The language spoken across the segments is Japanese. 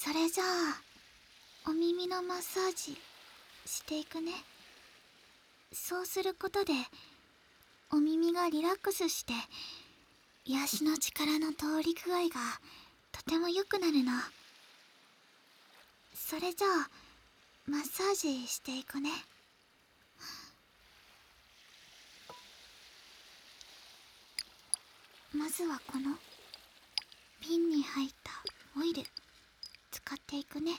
それじゃあお耳のマッサージしていくね。そうすることでお耳がリラックスして癒しの力の通り具合がとても良くなるの。それじゃあマッサージしていくね。まずはこの瓶に入ったオイル使っていくね。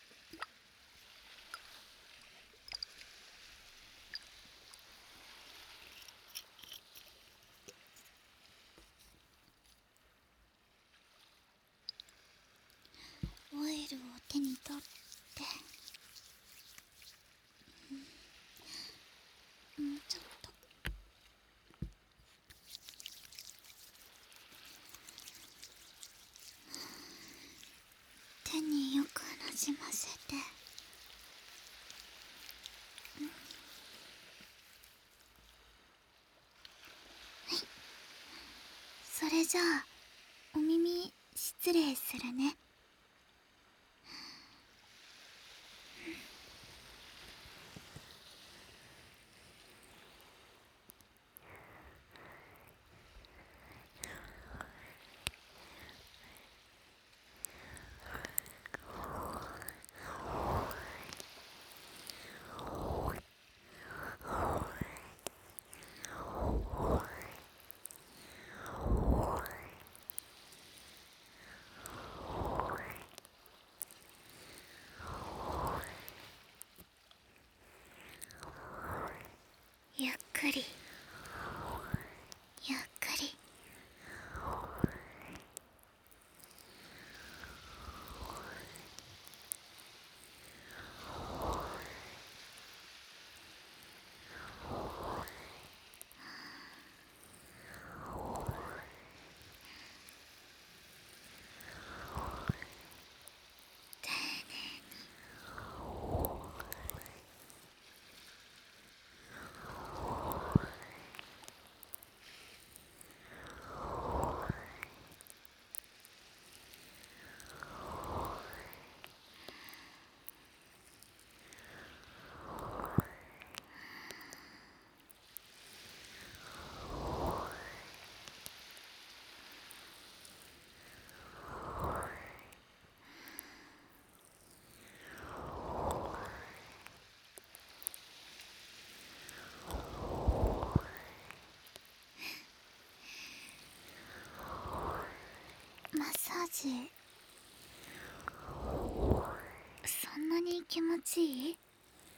オイルを手に取ってもうちょっと。手によくなじませて。それじゃあお耳失礼するね。ゆっくりゆっくり。マッサージそんなに気持ちいい？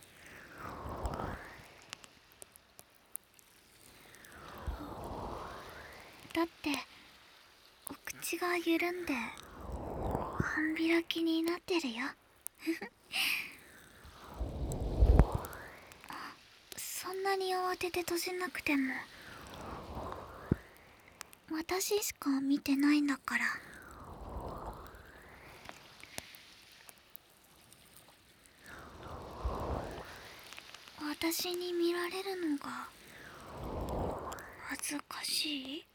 だってお口が緩んで半開きになってるよ。そんなに慌てて閉じなくても私しか見てないんだから。私に見られるのが恥ずかしい？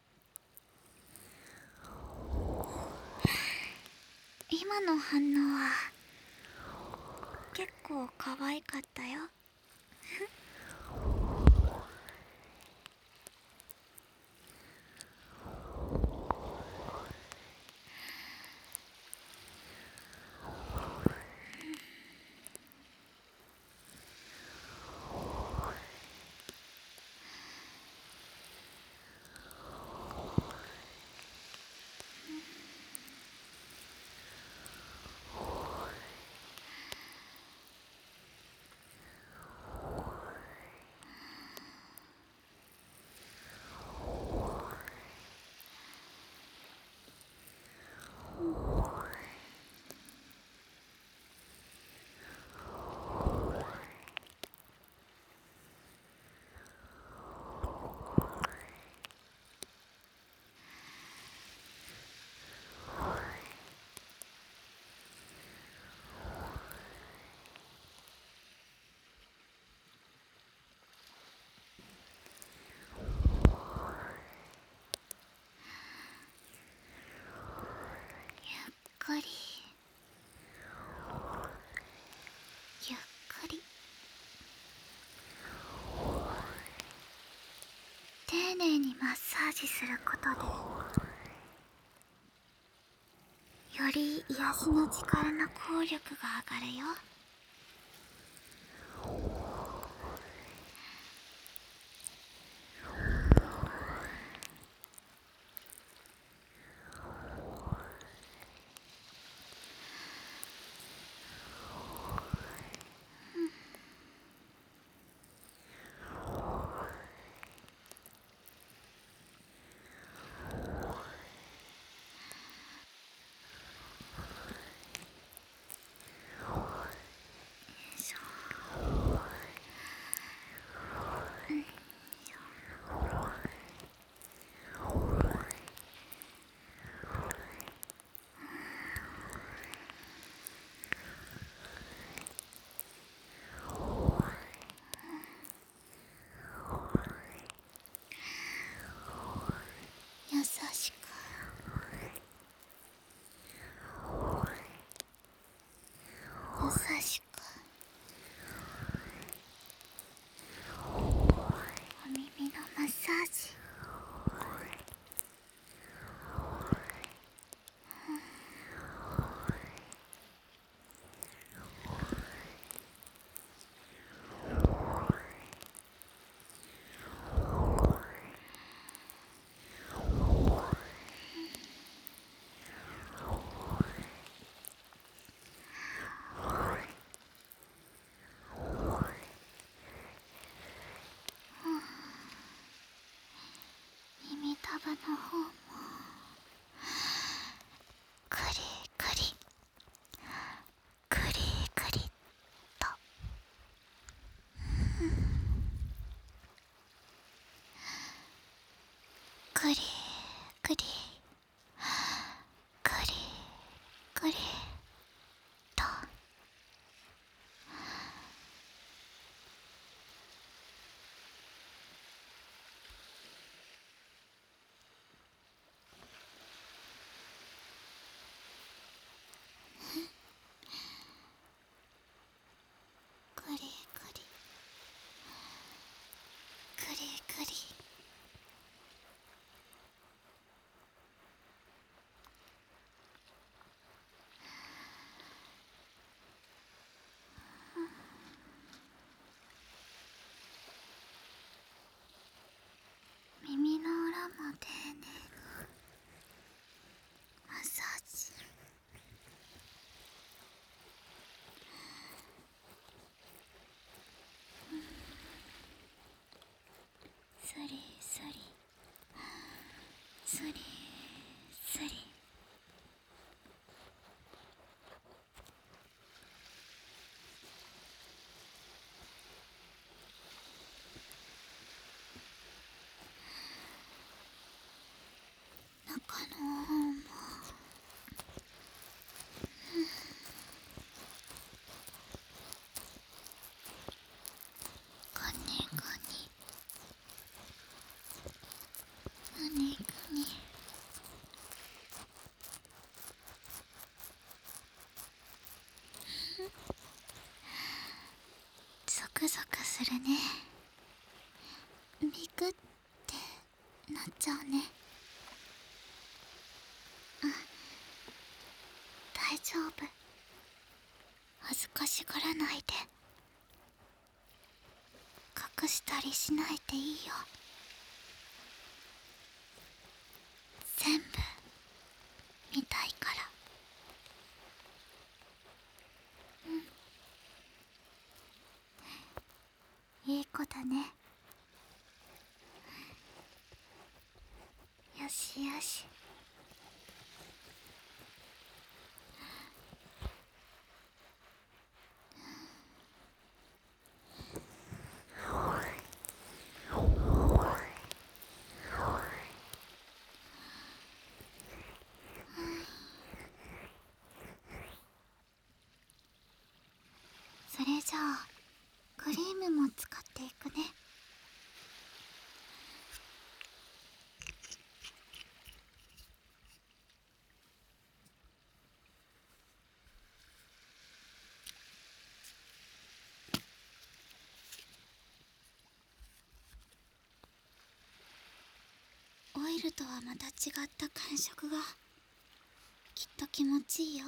今の反応は結構可愛かったよ。 ージすることでより癒しの力の効力が上がるよ。優しく優しくお耳のマッサージ。耳たぶの方もクリクリクリクリとクリクリクリクリとクリクリクリクリ。耳の裏も丁寧にマッサージ。スリスリスリスリ。中の方もガニガニガニガニ。ゾクゾクするね。ビクってなっちゃうね。大丈夫、恥ずかしがらないで。隠したりしないでいいよ。全部見たいから。いい子だね。よしよし。それじゃあクリームも使っていくね。オイ見るとはまた違った感触がきっと気持ちいいよ。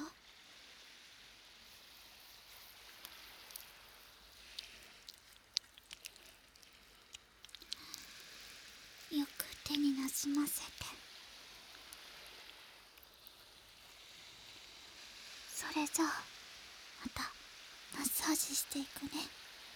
よく手になじませて、それじゃあまたマッサージしていくね。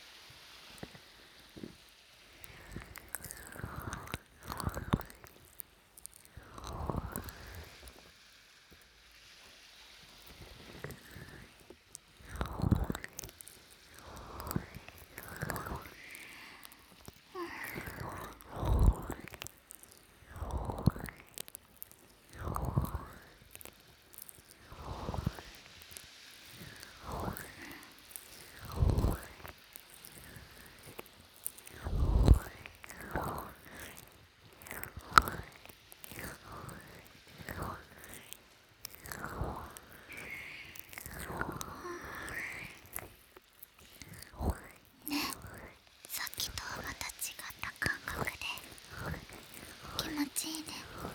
さっきとはまた違った感覚で気持ちいいね。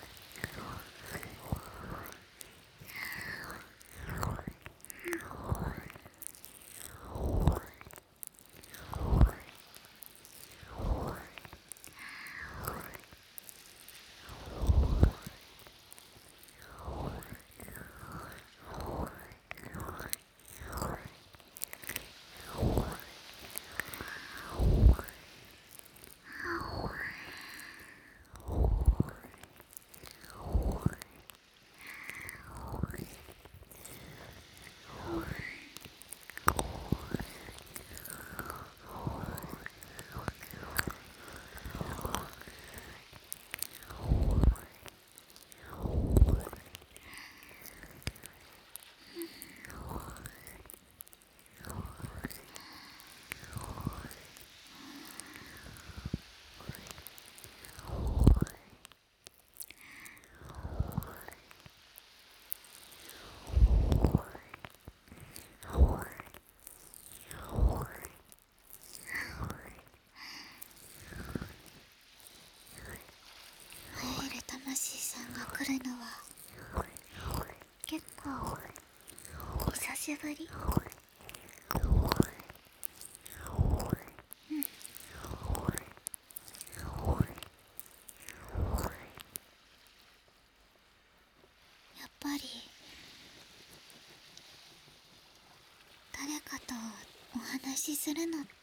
会える魂さんが来るのは結構久しぶり。やっぱり誰かとお話しするのって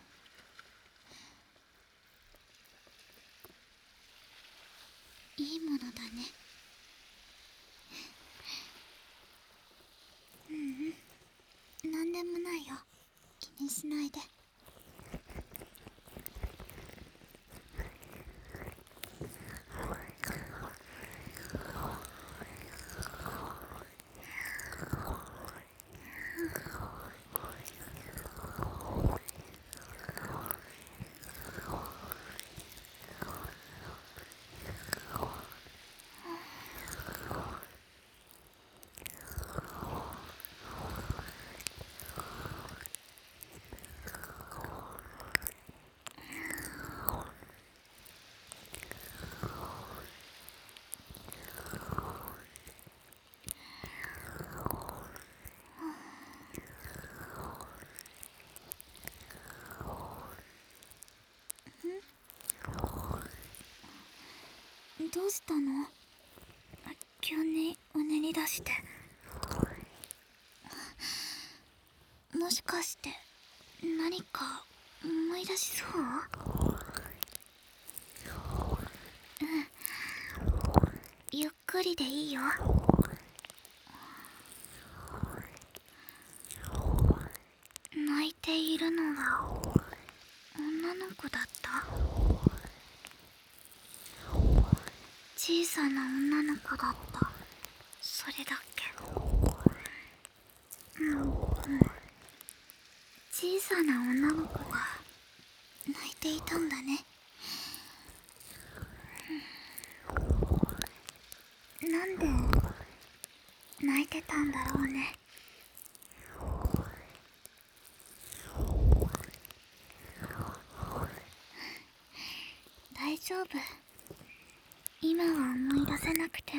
いいものだね。なんでもないよ、気にしないで。どうしたの？急にうねり出して。もしかして何か思い出しそう？ゆっくりでいいよ。泣いているのは女の子だった？小さな女の子だった、それだけ？小さな女の子が泣いていたんだね。なんで泣いてたんだろうね。大丈夫、 今は思い出せなくても、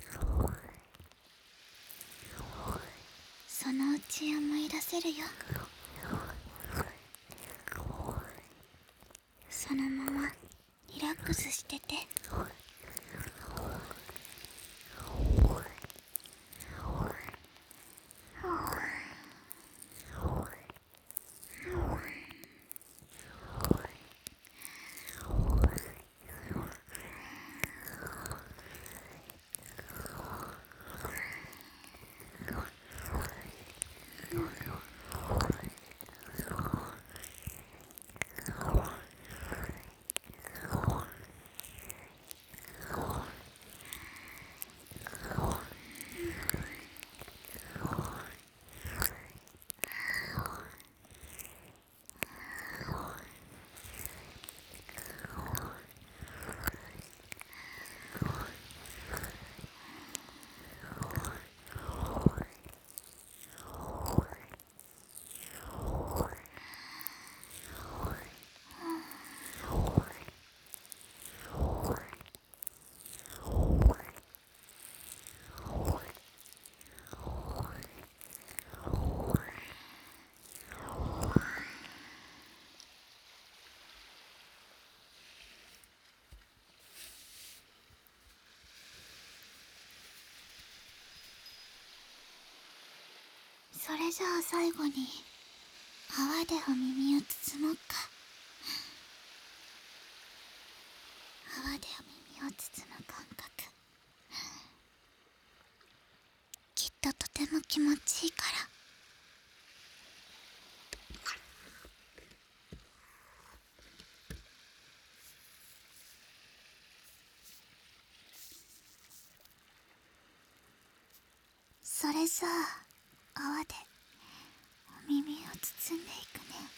そのうち思い出せるよ。そのままリラックスしてて。それじゃあ最後に泡でお耳を包もうか。泡でお耳を包む感覚、きっととても気持ちいいから。それじゃあ泡でお耳を包んでいくね。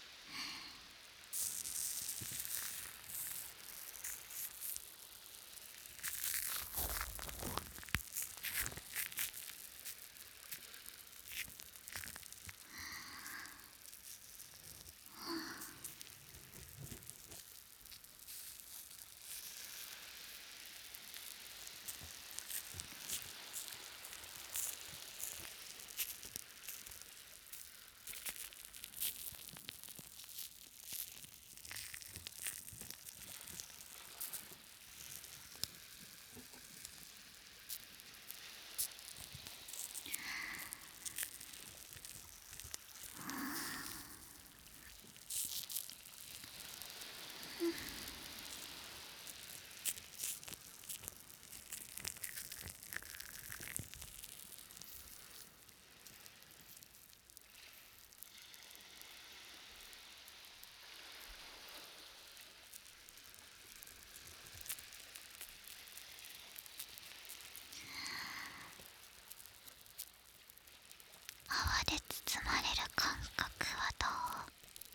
泡で包まれる感覚はどう？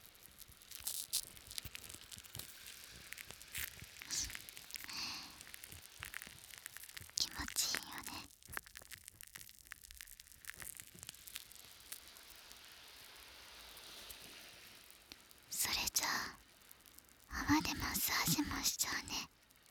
気持ちいいよね。それじゃあ泡でマッサージもしちゃうね。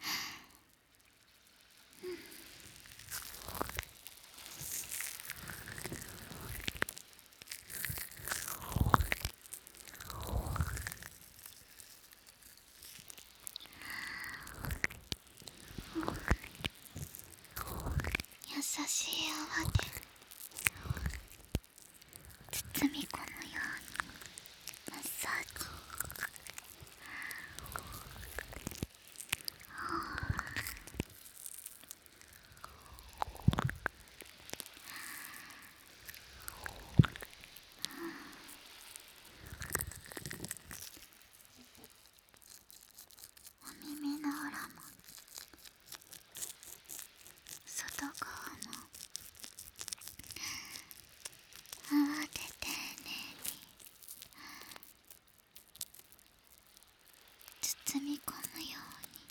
優しい泡で包み込むようにマッサージ。お耳の裏も外側も泡で丁寧に包み込むように。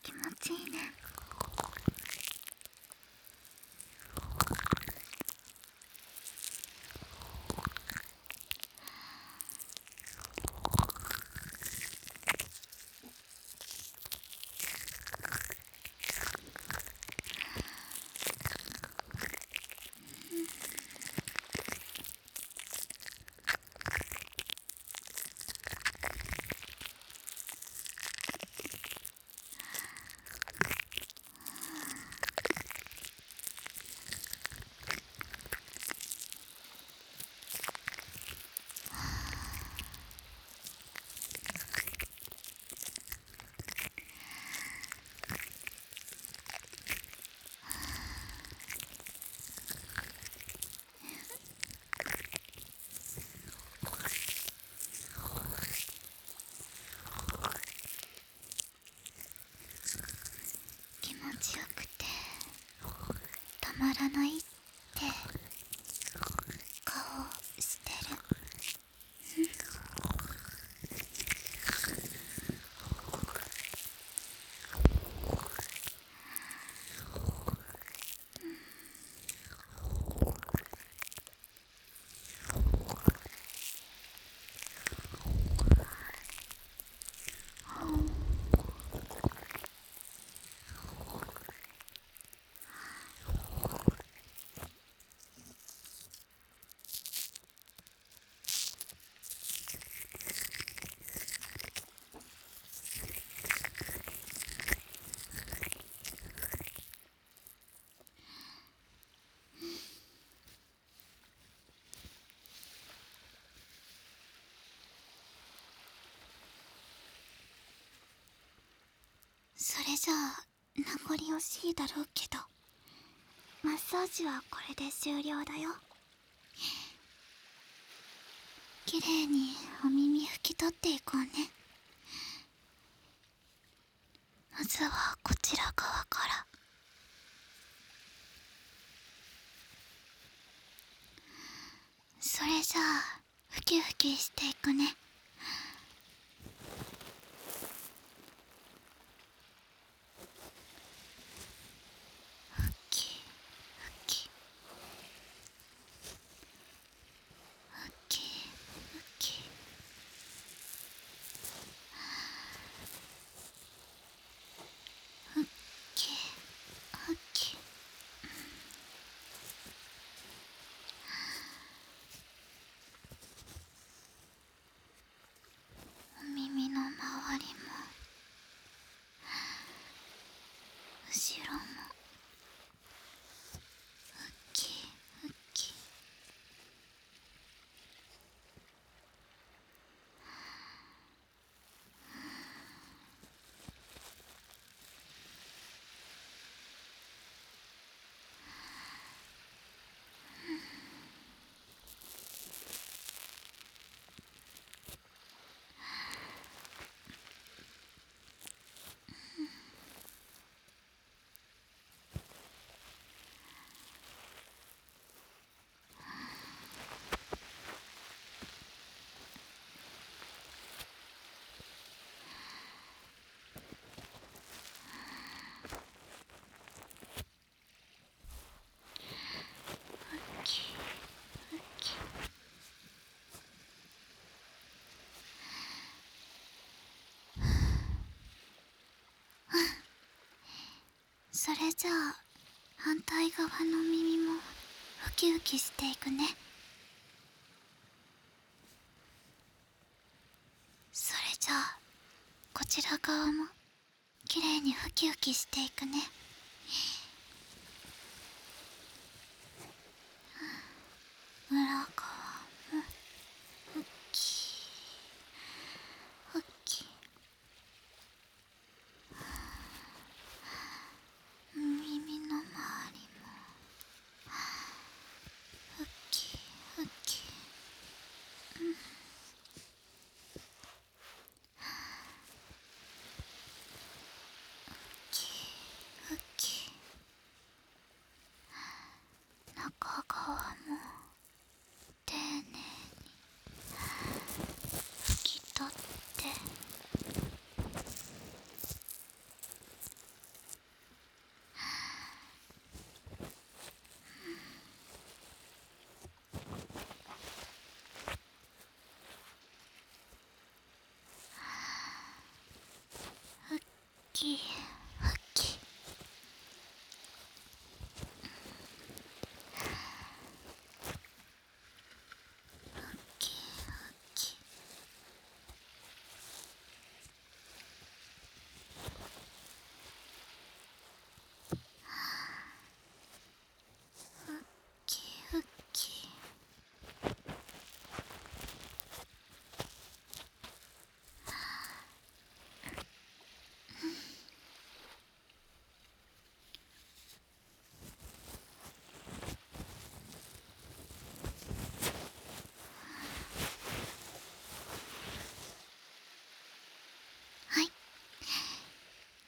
気持ちいいね。気持ちよくてたまらないって顔してる。それじゃあ名残惜しいだろうけど、マッサージはこれで終了だよ。きれいにお耳拭き取っていこうね。まずはこちら側から。それじゃあふきふきしていくね。ふきふきふきふき。ふきふき。お耳の周りも後ろもふきふき。ふきふき。それじゃあ反対側の耳もふきふきしていくね。それじゃあこちら側もきれいにふきふきしていくね。裏側もふきふき。耳の周りもふきふき。ふきふき。中側も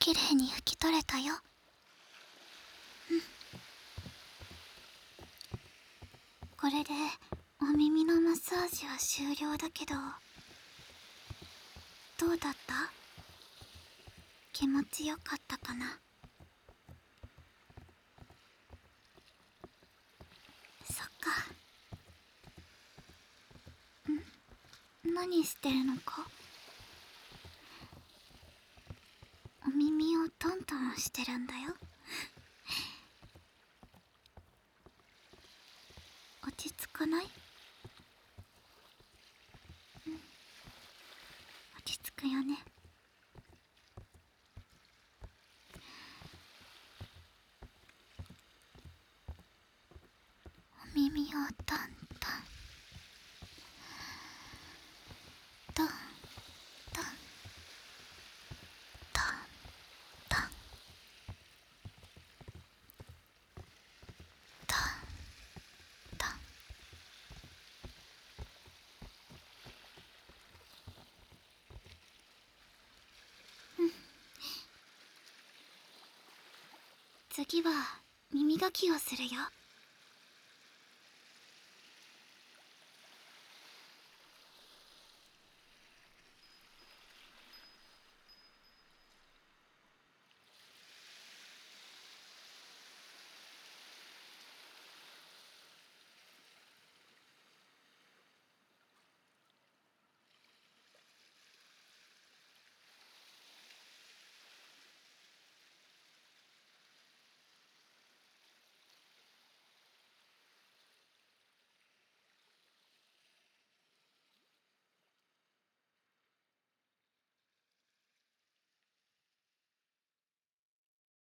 きれいに拭き取れたよ。これでお耳のマッサージは終了だけど、どうだった？気持ちよかったかな？そっか。何してるのか？お耳をトントンしてるんだよ。落ち着かない？落ち着くよね。お耳をトントントントントントントントン。次は耳かきをするよ。